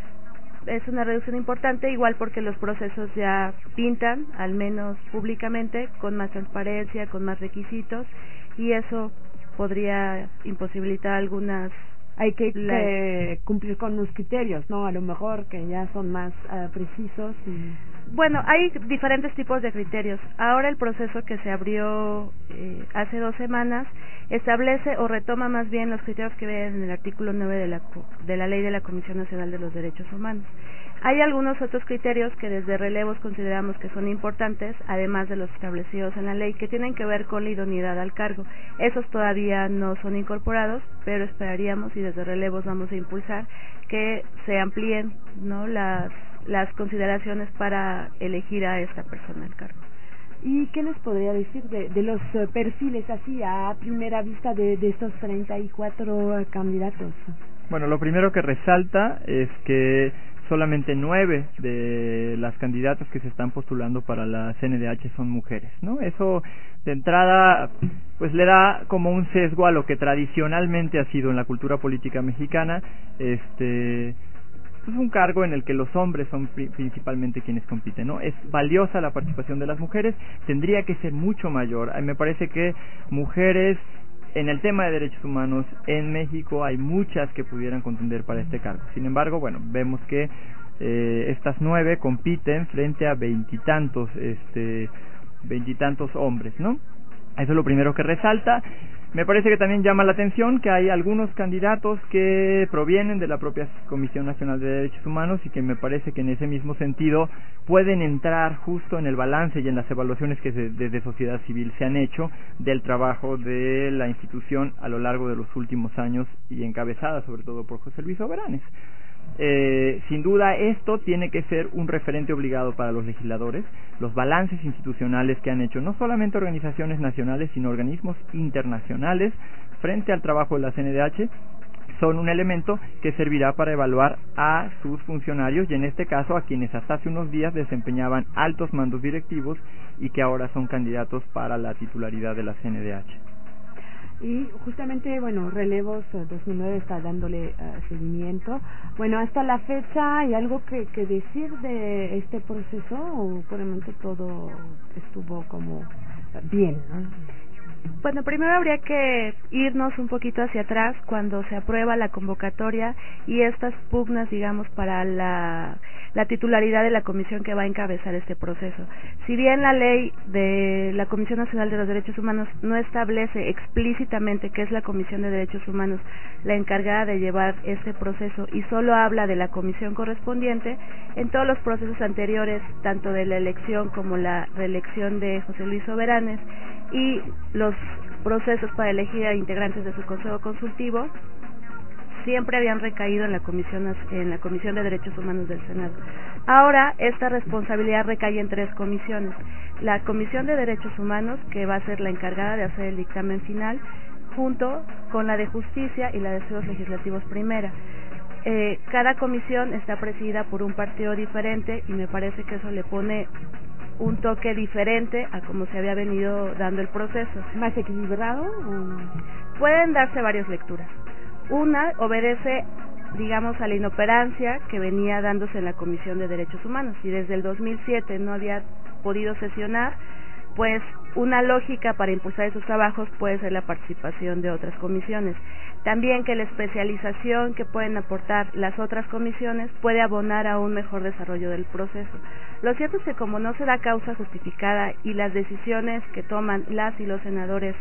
Es una reducción importante, igual porque los procesos ya pintan, al menos públicamente, con más transparencia, con más requisitos, y eso podría imposibilitar algunas. Hay que cumplir con los criterios, ¿no? A lo mejor que ya son más precisos. Bueno, hay diferentes tipos de criterios. Ahora el proceso que se abrió hace 2 semanas establece o retoma más bien los criterios que ven en el artículo 9 de la Ley de la Comisión Nacional de los Derechos Humanos. Hay algunos otros criterios que desde relevos consideramos que son importantes, además de los establecidos en la ley, que tienen que ver con la idoneidad al cargo. Esos todavía no son incorporados, pero esperaríamos, y desde relevos vamos a impulsar, que se amplíen, ¿no?, las consideraciones para elegir a esta persona al cargo. ¿Y qué les podría decir de los perfiles así a primera vista de estos 34 candidatos? Bueno, lo primero que resalta es que solamente 9 de las candidatas que se están postulando para la CNDH son mujeres, ¿no? Eso de entrada pues le da como un sesgo a lo que tradicionalmente ha sido en la cultura política mexicana, pues un cargo en el que los hombres son principalmente quienes compiten, ¿no? Es valiosa la participación de las mujeres, tendría que ser mucho mayor. Me parece que mujeres en el tema de derechos humanos en México hay muchas que pudieran contender para este cargo. Sin embargo, bueno, vemos que estas 9 compiten frente a veintitantos hombres, ¿no? Eso es lo primero que resalta. Me parece que también llama la atención que hay algunos candidatos que provienen de la propia Comisión Nacional de Derechos Humanos y que me parece que en ese mismo sentido pueden entrar justo en el balance y en las evaluaciones que desde sociedad civil se han hecho del trabajo de la institución a lo largo de los últimos años y encabezada sobre todo por José Luis Soberanes. Sin duda esto tiene que ser un referente obligado para los legisladores. Los balances institucionales que han hecho no solamente organizaciones nacionales sino organismos internacionales frente al trabajo de la CNDH son un elemento que servirá para evaluar a sus funcionarios y en este caso a quienes hasta hace unos días desempeñaban altos mandos directivos y que ahora son candidatos para la titularidad de la CNDH. Y justamente, bueno, Relevos 2009 está dándole seguimiento. Bueno, hasta la fecha, ¿hay algo que decir de este proceso o por el momento todo estuvo como bien, ¿no? Bueno, primero habría que irnos un poquito hacia atrás cuando se aprueba la convocatoria y estas pugnas, digamos, para la titularidad de la comisión que va a encabezar este proceso. Si bien la ley de la Comisión Nacional de los Derechos Humanos no establece explícitamente que es la Comisión de Derechos Humanos la encargada de llevar este proceso y solo habla de la comisión correspondiente, en todos los procesos anteriores, tanto de la elección como la reelección de José Luis Soberanes y los procesos para elegir a integrantes de su consejo consultivo, siempre habían recaído en la Comisión de Derechos Humanos del Senado. Ahora esta responsabilidad recae en 3 comisiones: la Comisión de Derechos Humanos, que va a ser la encargada de hacer el dictamen final, junto con la de Justicia y la de Estudios Legislativos Primera. Cada comisión está presidida por un partido diferente y me parece que eso le pone un toque diferente a como se había venido dando el proceso. ¿Más equilibrado? Pueden darse varias lecturas. Una obedece, digamos, a la inoperancia que venía dándose en la Comisión de Derechos Humanos. Y desde el 2007 no había podido sesionar, pues una lógica para impulsar esos trabajos puede ser la participación de otras comisiones. También que la especialización que pueden aportar las otras comisiones puede abonar a un mejor desarrollo del proceso. Lo cierto es que como no se da causa justificada y las decisiones que toman las y los senadores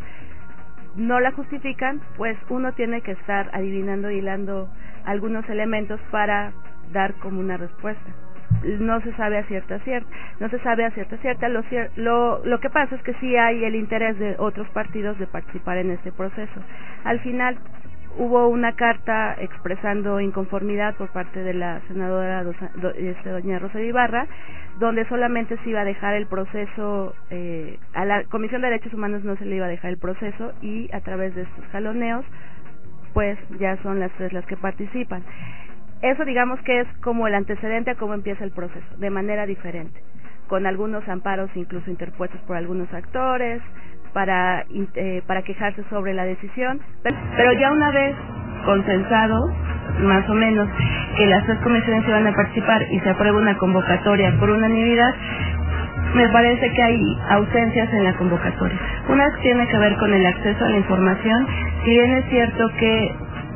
no la justifican, pues uno tiene que estar adivinando y hilando algunos elementos para dar como una respuesta. No se sabe a cierta cierta. Lo que pasa es que sí hay el interés de otros partidos de participar en este proceso. Al final hubo una carta expresando inconformidad por parte de la senadora doña Rosa Ibarra, donde solamente se iba a dejar el proceso, a la Comisión de Derechos Humanos no se le iba a dejar el proceso y a través de estos jaloneos, pues ya son las 3 las que participan. Eso digamos que es como el antecedente a cómo empieza el proceso, de manera diferente, con algunos amparos incluso interpuestos por algunos actores, para quejarse sobre la decisión, pero ya una vez consensado, más o menos, que las 3 comisiones iban a participar y se aprueba una convocatoria por unanimidad, me parece que hay ausencias en la convocatoria. Una tiene que ver con el acceso a la información. Si bien es cierto que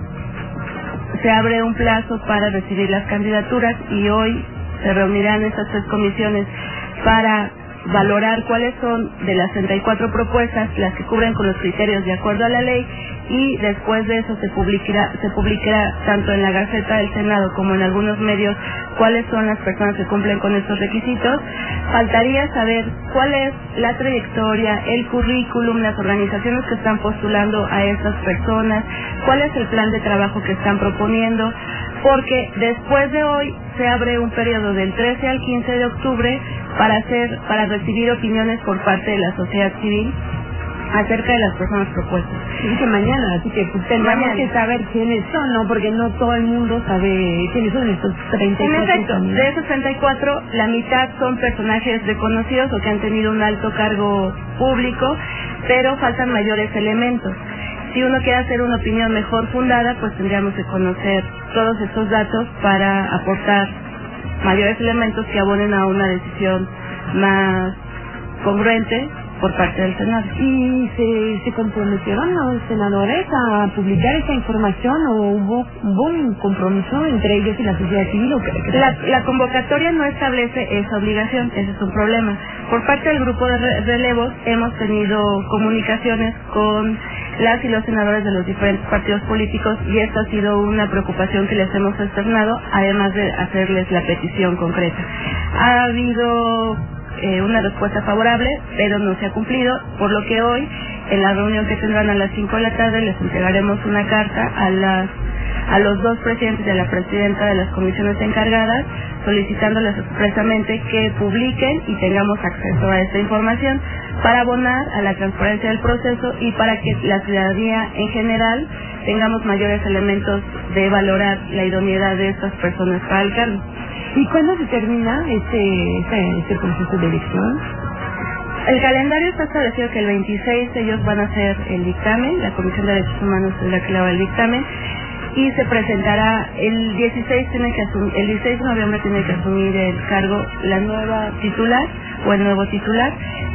se abre un plazo para recibir las candidaturas y hoy se reunirán estas 3 comisiones para valorar cuáles son de las 34 propuestas las que cubren con los criterios de acuerdo a la ley, y después de eso se publicará tanto en la Gaceta del Senado como en algunos medios cuáles son las personas que cumplen con estos requisitos. Faltaría saber cuál es la trayectoria, el currículum, las organizaciones que están postulando a estas personas, cuál es el plan de trabajo que están proponiendo, porque después de hoy se abre un periodo del 13 al 15 de octubre para recibir opiniones por parte de la sociedad civil acerca de las personas propuestas. Dice mañana, así que pues, tendremos que saber quiénes son, ¿no? Porque no todo el mundo sabe quiénes son estos 34. En efecto, de esos 34, la mitad son personajes reconocidos o que han tenido un alto cargo público, pero faltan mayores elementos. Si uno quiere hacer una opinión mejor fundada, pues tendríamos que conocer todos estos datos para aportar mayores elementos que abonen a una decisión más congruente por parte del Senado. ¿Y se comprometieron los senadores a publicar esta información o hubo un compromiso entre ellos y la sociedad civil? La convocatoria no establece esa obligación, ese es un problema. Por parte del grupo de relevos hemos tenido comunicaciones con las y los senadores de los diferentes partidos políticos y esta ha sido una preocupación que les hemos externado, además de hacerles la petición concreta. Ha habido una respuesta favorable, pero no se ha cumplido, por lo que hoy, en la reunión que tendrán a las 5 de la tarde, les entregaremos una carta a los dos presidentes y a la presidenta de las comisiones encargadas, solicitándoles expresamente que publiquen y tengamos acceso a esta información para abonar a la transparencia del proceso y para que la ciudadanía en general tengamos mayores elementos de valorar la idoneidad de estas personas para el cargo. ¿Y cuándo se termina este proceso de elección? El calendario está establecido que el 26 ellos van a hacer el dictamen, la Comisión de Derechos Humanos es la que elabora el dictamen, y se presentará el 16 de noviembre tiene que asumir el cargo la nueva titular o el nuevo titular.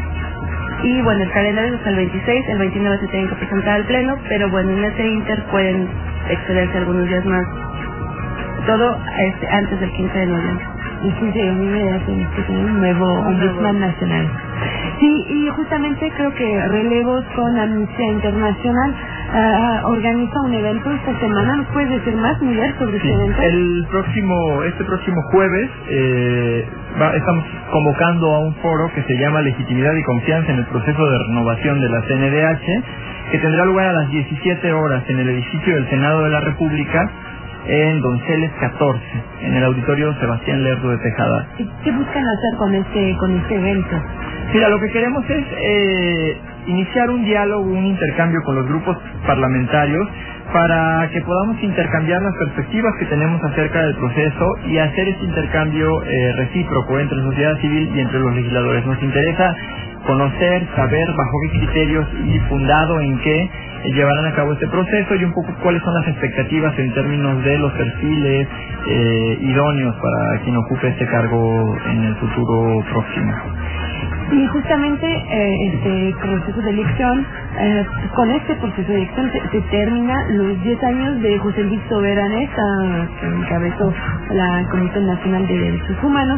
Y bueno, el calendario es hasta el 26, el 29 se tienen que presentar al pleno, pero bueno, en ese inter pueden excederse algunos días más. Todo antes del 15 de noviembre. El 15 de noviembre tenemos que tener un nuevo ombudsman nacional. Sí, y justamente creo que Relevos con Amnistía Internacional organiza un evento esta semana. ¿Nos puedes decir más, Miguel, sobre este evento? Este próximo jueves estamos convocando a un foro que se llama Legitimidad y Confianza en el Proceso de Renovación de la CNDH, que tendrá lugar a las 17 horas en el edificio del Senado de la República, en Donceles 14, en el auditorio Sebastián Lerdo de Tejada. ¿Qué buscan hacer con este evento? Mira, lo que queremos es iniciar un diálogo, un intercambio con los grupos parlamentarios para que podamos intercambiar las perspectivas que tenemos acerca del proceso y hacer este intercambio recíproco entre la sociedad civil y entre los legisladores. Nos interesa conocer, saber bajo qué criterios y fundado en qué llevarán a cabo este proceso y un poco cuáles son las expectativas en términos de los perfiles idóneos para quien ocupe este cargo en el futuro próximo. Y justamente este proceso de elección, con este proceso de elección se termina los 10 años de José Luis Soberanés, que encabezó la Comisión Nacional de Derechos Humanos.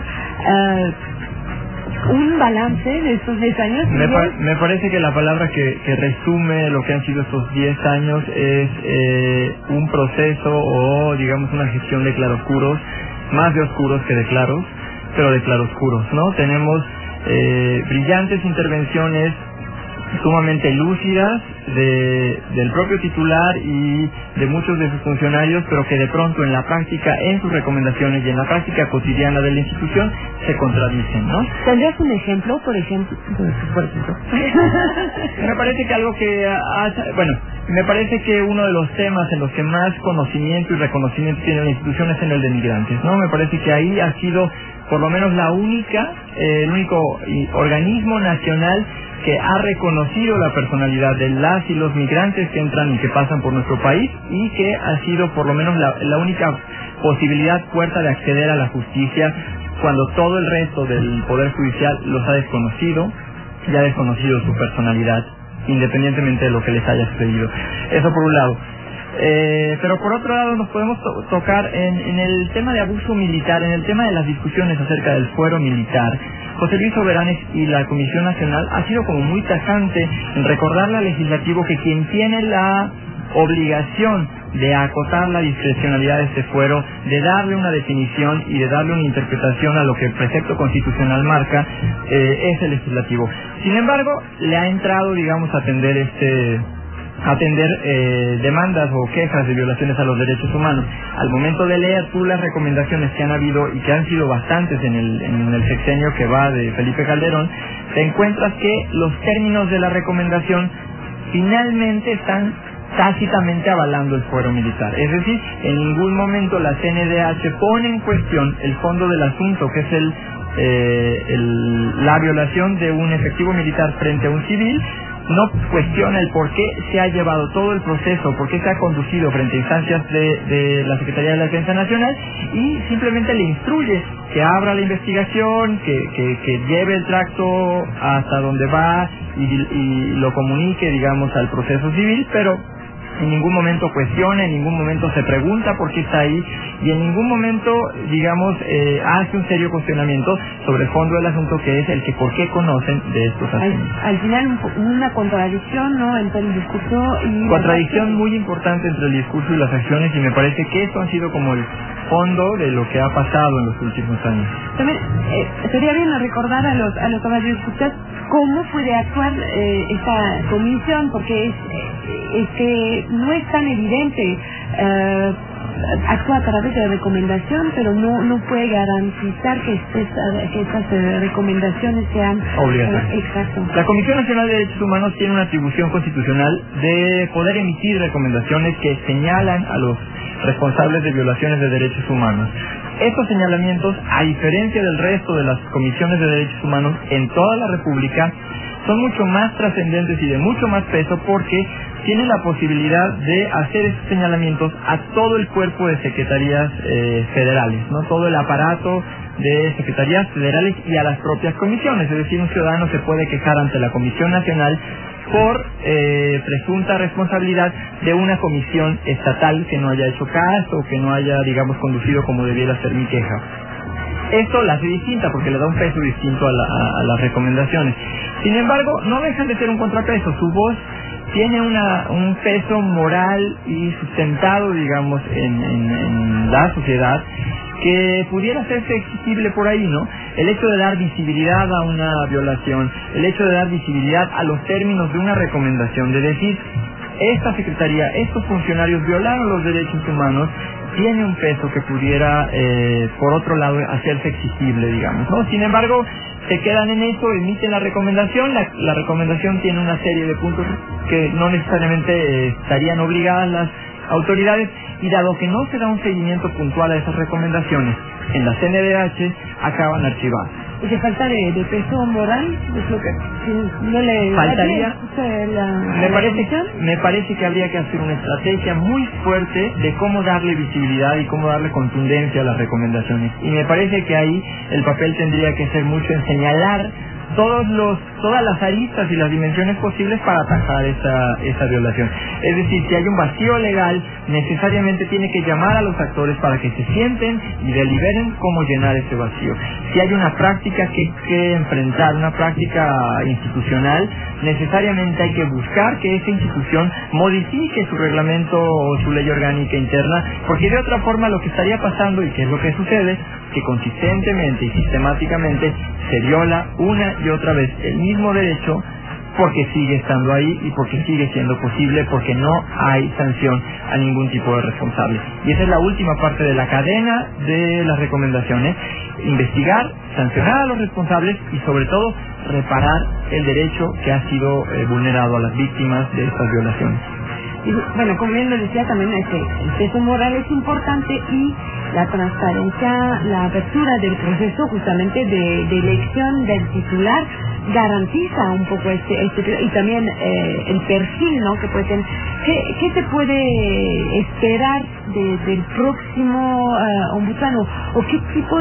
Un balance de estos 10 años. Me parece que la palabra que resume lo que han sido estos 10 años es un proceso o digamos una gestión de claroscuros, más de oscuros que de claros, pero de claroscuros, ¿no? Tenemos brillantes intervenciones sumamente lúcidas del propio titular y de muchos de sus funcionarios, pero que de pronto en la práctica, en sus recomendaciones y en la práctica cotidiana de la institución se contradicen, ¿no? ¿Tendrías un ejemplo, por ejemplo? Me parece que algo que me parece que uno de los temas en los que más conocimiento y reconocimiento tiene la institución es en el de migrantes, ¿no? Me parece que ahí ha sido por lo menos el único organismo nacional que ha reconocido la personalidad de las y los migrantes que entran y que pasan por nuestro país y que ha sido por lo menos la única posibilidad, puerta de acceder a la justicia cuando todo el resto del Poder Judicial los ha desconocido y ha desconocido su personalidad, independientemente de lo que les haya sucedido. Eso por un lado. Pero por otro lado nos podemos tocar en el tema de abuso militar, en el tema de las discusiones acerca del fuero militar. José Luis Soberanes y la Comisión Nacional ha sido como muy tajante en recordarle al legislativo que quien tiene la obligación de acotar la discrecionalidad de este fuero, de darle una definición y de darle una interpretación a lo que el precepto constitucional marca, es el legislativo. Sin embargo, le ha entrado, digamos, a atender demandas o quejas de violaciones a los derechos humanos. Al momento de leer tú las recomendaciones que han habido y que han sido bastantes en el sexenio que va de Felipe Calderón, te encuentras que los términos de la recomendación finalmente están tácitamente avalando el fuero militar. Es decir, en ningún momento la CNDH pone en cuestión el fondo del asunto, que es la violación de un efectivo militar frente a un civil, no cuestiona el por qué se ha llevado todo el proceso, por qué se ha conducido frente a instancias de la Secretaría de la Defensa Nacional, y simplemente le instruye que abra la investigación, que lleve el tracto hasta donde va y lo comunique, digamos, al proceso civil, pero en ningún momento cuestiona, en ningún momento se pregunta por qué está ahí, y en ningún momento, digamos, hace un serio cuestionamiento sobre el fondo del asunto, que es el que por qué conocen de estos asuntos. Al final una contradicción, ¿no?, entre el discurso y... Contradicción muy importante entre el discurso y las acciones, y me parece que esto ha sido como el fondo de lo que ha pasado en los últimos años. También sería bien recordar a los radioescuchas cómo puede actuar esta comisión, porque es que no es tan evidente. Actúa a través de recomendación, pero no puede garantizar que estas recomendaciones sean obligatorias. Exacto. La Comisión Nacional de Derechos Humanos tiene una atribución constitucional de poder emitir recomendaciones que señalan a los responsables de violaciones de derechos humanos. Estos señalamientos, a diferencia del resto de las comisiones de derechos humanos en toda la República, son mucho más trascendentes y de mucho más peso, porque tienen la posibilidad de hacer esos señalamientos a todo el cuerpo de secretarías federales, ¿no? Todo el aparato de secretarías federales y a las propias comisiones. Es decir, un ciudadano se puede quejar ante la Comisión Nacional por presunta responsabilidad de una comisión estatal que no haya hecho caso, que no haya, digamos, conducido como debiera ser mi queja. Esto la hace distinta porque le da un peso distinto a las recomendaciones. Sin embargo, no dejan de ser un contrapeso. Su voz tiene un peso moral y sustentado, digamos, en la sociedad, que pudiera hacerse exigible por ahí, ¿no? El hecho de dar visibilidad a una violación, el hecho de dar visibilidad a los términos de una recomendación, de decir, esta secretaría, estos funcionarios violaron los derechos humanos, tiene un peso que pudiera, por otro lado, hacerse exigible, digamos, ¿no? Sin embargo, se quedan en eso, emiten la recomendación. La recomendación tiene una serie de puntos que no necesariamente estarían obligadas las autoridades, y dado que no se da un seguimiento puntual a esas recomendaciones en la CNDH, acaban archivadas. ¿Y qué falta de peso moral? Es lo que no le faltaría. Me parece que habría que hacer una estrategia muy fuerte de cómo darle visibilidad y cómo darle contundencia a las recomendaciones, y me parece que ahí el papel tendría que ser mucho en señalar todas las aristas y las dimensiones posibles para atajar esa violación. Es decir, si hay un vacío legal, necesariamente tiene que llamar a los actores para que se sienten y deliberen cómo llenar ese vacío. Si hay una práctica que enfrentar, una práctica institucional, necesariamente hay que buscar que esa institución modifique su reglamento o su ley orgánica interna, porque de otra forma lo que estaría pasando, y que es lo que sucede, que consistentemente y sistemáticamente se viola una y otra vez el mismo derecho, porque sigue estando ahí y porque sigue siendo posible, porque no hay sanción a ningún tipo de responsable. Y esa es la última parte de la cadena de las recomendaciones: investigar, sancionar a los responsables y sobre todo reparar el derecho que ha sido vulnerado a las víctimas de estas violaciones. Y bueno, como bien lo decía, también el peso moral es importante, y la transparencia, la apertura del proceso justamente de elección del titular garantiza un poco y también el perfil, ¿no?, que puede tener. ¿Qué se puede esperar del próximo ombudsman, o qué tipo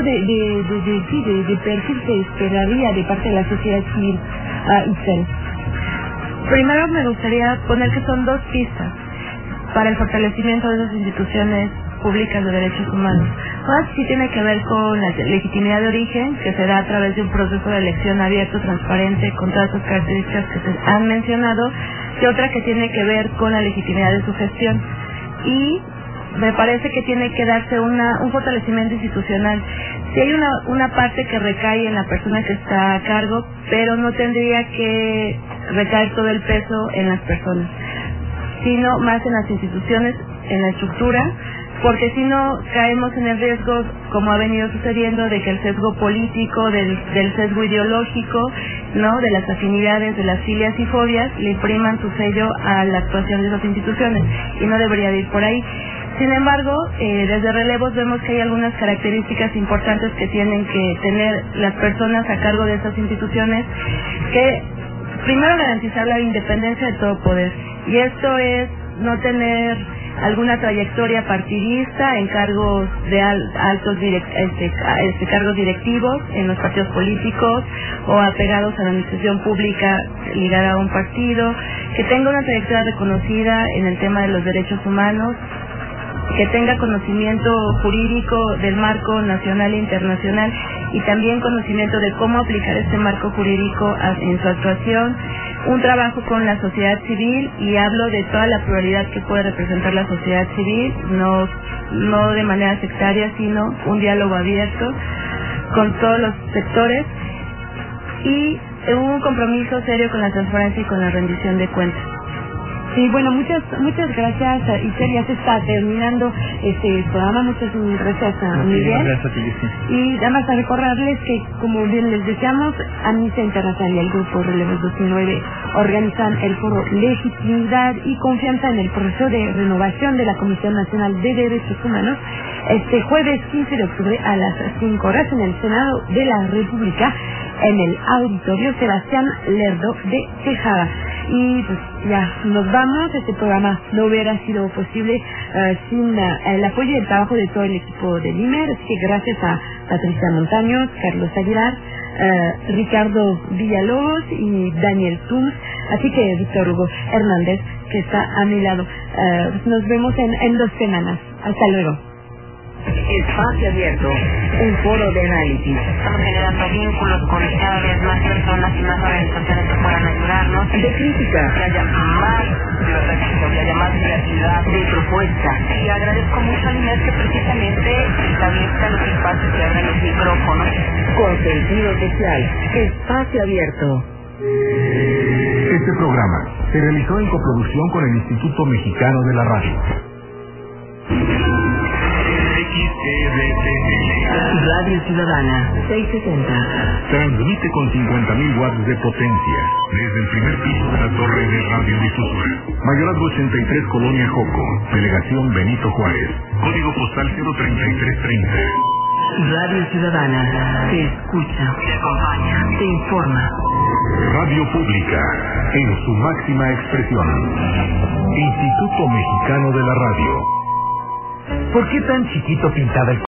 de perfil se esperaría de parte de la sociedad civil, Itzel? Primero me gustaría poner que son dos pistas para el fortalecimiento de esas instituciones públicas de derechos humanos. Una sí tiene que ver con la legitimidad de origen, que se da a través de un proceso de elección abierto, transparente, con todas las características que se han mencionado, y otra que tiene que ver con la legitimidad de su gestión. Y me parece que tiene que darse un fortalecimiento institucional. Si hay una parte que recae en la persona que está a cargo, pero no tendría que recaer todo el peso en las personas, sino más en las instituciones, en la estructura, porque si no caemos en el riesgo, como ha venido sucediendo, de que el sesgo político, del sesgo ideológico, ¿no?, de las afinidades, de las filias y fobias, le impriman su sello a la actuación de esas instituciones, y no debería de ir por ahí. Sin embargo, desde Relevos vemos que hay algunas características importantes que tienen que tener las personas a cargo de esas instituciones, que primero garantizar la independencia de todo poder, y esto es no tener alguna trayectoria partidista en cargos de altos cargos directivos en los partidos políticos o apegados a la administración pública ligada a un partido, que tenga una trayectoria reconocida en el tema de los derechos humanos, que tenga conocimiento jurídico del marco nacional e internacional y también conocimiento de cómo aplicar este marco jurídico en su actuación, un trabajo con la sociedad civil, y hablo de toda la pluralidad que puede representar la sociedad civil, no de manera sectaria, sino un diálogo abierto con todos los sectores, y un compromiso serio con la transparencia y con la rendición de cuentas. Sí, bueno, muchas gracias, Itzel. Ya se está terminando este programa. Muchas gracias a Miguel. Gracias a ti, sí. Y nada más a recordarles que, como bien les decíamos, Amnistía Internacional y el Grupo Relevos 2009 organizan el foro Legitimidad y Confianza en el proceso de renovación de la Comisión Nacional de Derechos Humanos este jueves 15 de octubre a las 5 horas en el Senado de la República, en el Auditorio Sebastián Lerdo de Tejada. Y pues ya nos vamos. Este programa no hubiera sido posible sin el apoyo y el trabajo de todo el equipo del IMER, así que gracias a Patricia Montaños, Carlos Aguilar, Ricardo Villalobos y Daniel Tums, así que Víctor Hugo Hernández, que está a mi lado. Nos vemos en 2 semanas. Hasta luego. Espacio Abierto, un foro de análisis. Estamos generando vínculos con cada vez más personas y más organizaciones que puedan ayudarnos. De crítica. Que haya más libertad, que haya más creatividad. De propuesta. Y agradezco mucho al INER que precisamente establezca los espacios y abra los micrófonos. Con sentido social. Espacio Abierto. Este programa se realizó en coproducción con el Instituto Mexicano de la Radio. Radio Ciudadana 660. Transmite con 50.000 watts de potencia desde el primer piso de la torre de radiodifusora. Mayorazgo 83, Colonia Joco, Delegación Benito Juárez. Código postal 03330. Radio Ciudadana te escucha, Te acompaña. te informa. Radio Pública en su máxima expresión. Instituto Mexicano de la Radio. ¿Por qué tan chiquito pintaba el